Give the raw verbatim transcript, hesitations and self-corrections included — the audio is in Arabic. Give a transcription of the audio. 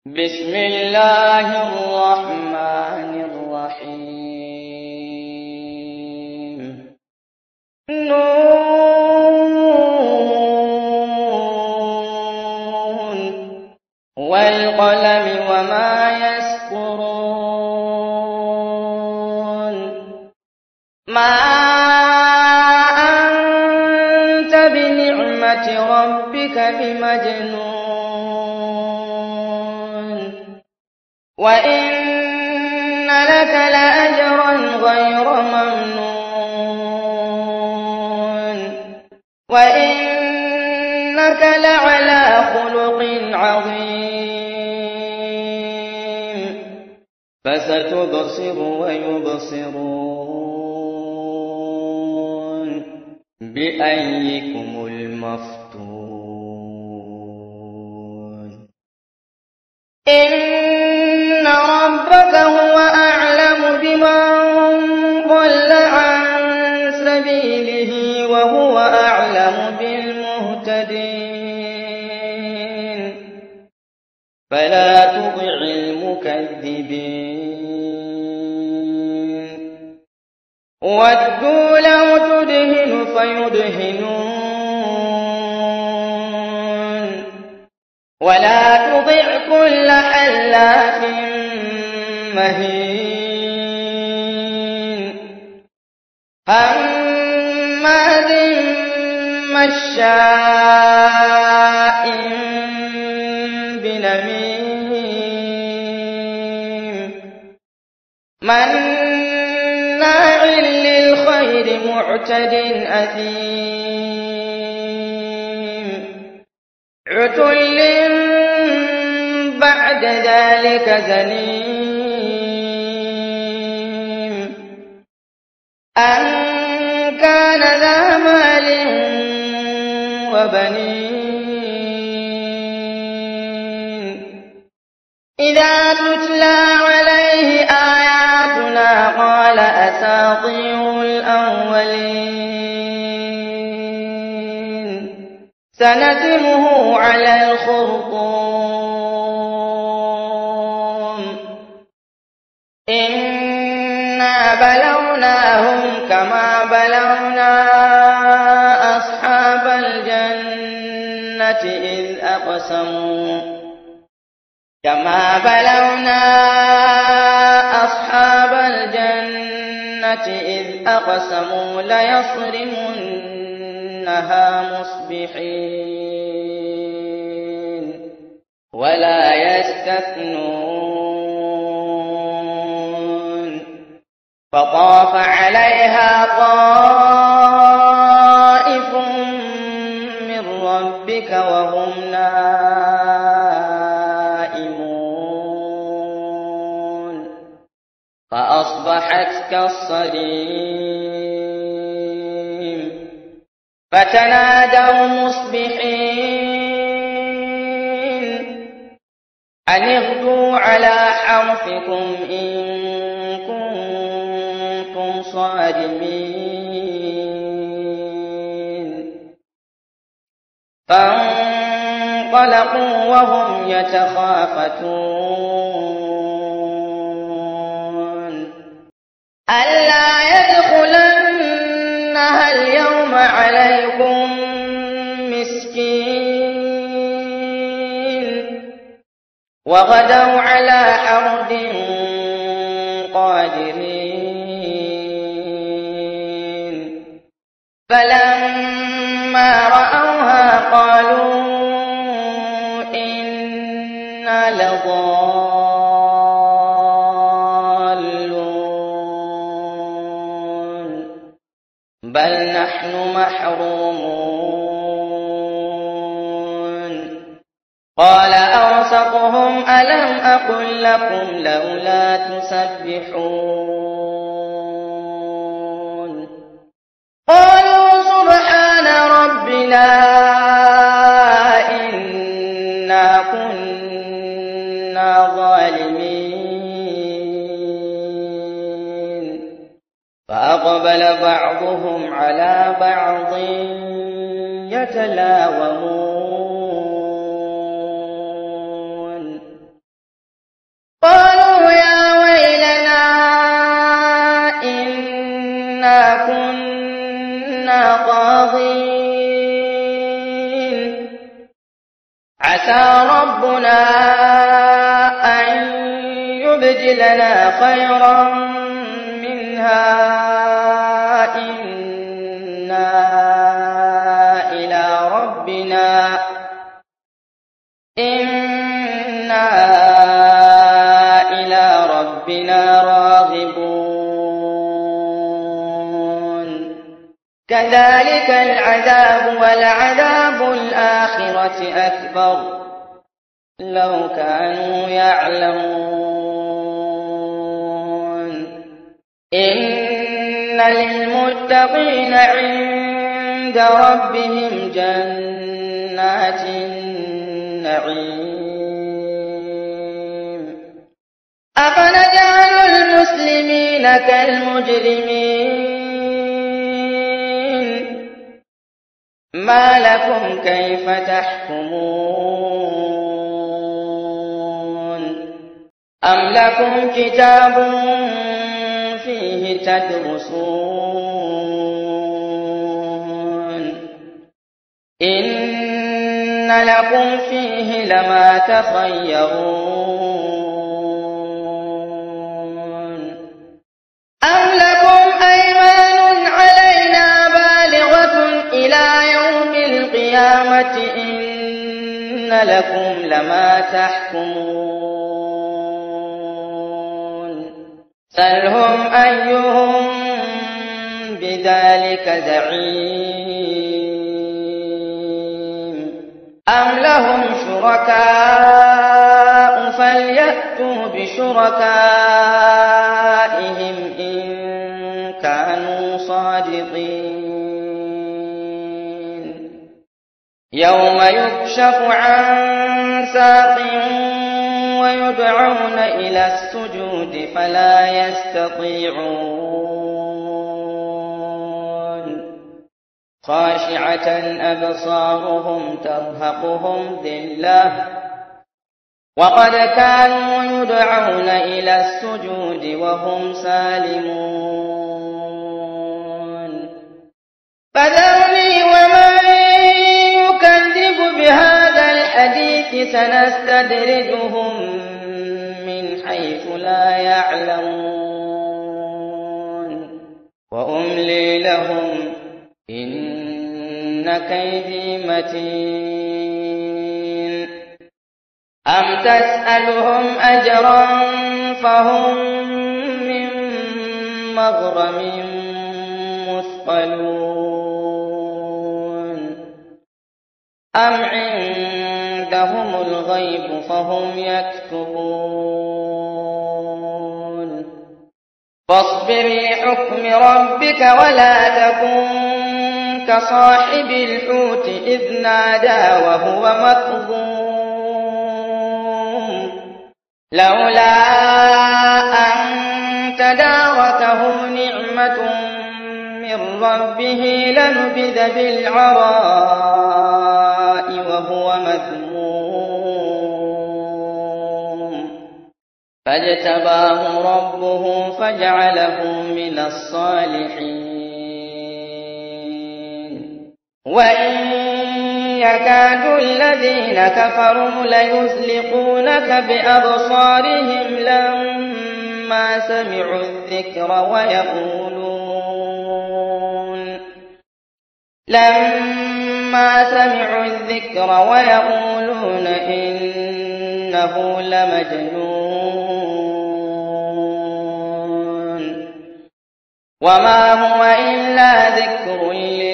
بسم الله الرحمن الرحيم نون والقلم وما يسطرون ما أنت بنعمة ربك بمجنون وإن لك لأجرا غير ممنون وإنك لعلى خلق عظيم فستبصر ويبصرون بأيكم المفتون إن ربك هو أعلم بمن ضل عن سبيله وهو أعلم بالمهتدين فلا تطع المكذبين ودوا لو تدهن فيدهنون ولا تطع كل حلاف مهين هماز مشاء بنميم مناع للخير معتد أثيم عتل بعد ذلك زنيم أن كان ذا مال وبنين إذا تتلى عليه آياتنا قال أساطير الأولين سنسمه على الخرطوم إنا بلوناهم كما بلونا أصحاب الجنة إذ أقسموا كما بلونا أصحاب الجنة إذ أقسموا ليصرمنها مصبحين ولا يستثنون فطاف عليها طائف من ربك وهم نائمون فأصبحت كالصريم فتنادوا مصبحين أن اغدوا على حرثكم إن كنتم صارمين فانطلقوا وهم يتخافتون ألا يدخلنها اليوم عليكم مسكين وغدوا على حرد قادرين فلما رأوها قالوا إنا لضالون بل نحن محرومون قال أوسطهم ألم أقل لكم لولا تسبحون قالوا سبحان ربنا إنا كنا ظالمين فأقبل بعضهم على بعض يتلاومون عسى ربنا أن يبدلنا خيرا منها إنا إلى ربنا إنا إلى ربنا راغبون كذلك العذاب ولعذاب الآخرة أكبر لو كانوا يعلمون إن للمتقين عند ربهم جنات النعيم أفنجعل المسلمين كالمجرمين ما لكم كيف تحكمون أم لكم كتاب فيه تدرسون إن لكم فيه لما تخيرون أم لكم أيمان علينا بالغة إلى يوم القيامة إن لكم لما تحكمون سلهم أيهم بذلك زعيم أم لهم شركاء فليأتوا بشركائهم إن كانوا صادقين يوم يكشف عن ساق ويدعون إلى السجود فلا يستطيعون خاشعة أبصارهم ترهقهم ذلة وقد كانوا يدعون إلى السجود وهم سالمون فذرني ومن يكذب بهذا الحديث سنستدرجهم من حيث لا يعلمون وأملي لهم إن كيدي متين أم تسألهم أجرا فهم من مغرم مثقلون أم عندهم الغيب فهم يكتبون فاصبر لحكم ربك ولا تكن كصاحب الحوت إذ نادى وهو مكظوم لولا أن تداركه نعمة من ربه لنبذ بالعراء وهو مذموم فاجتباه ربه فجعله من الصالحين وإن يكاد الذين كفروا ليزلقونك بأبصارهم لما سمعوا الذكر ويقولون لما سمعوا الذكر ويقولون إنه لمجنون وما هو إلا ذكر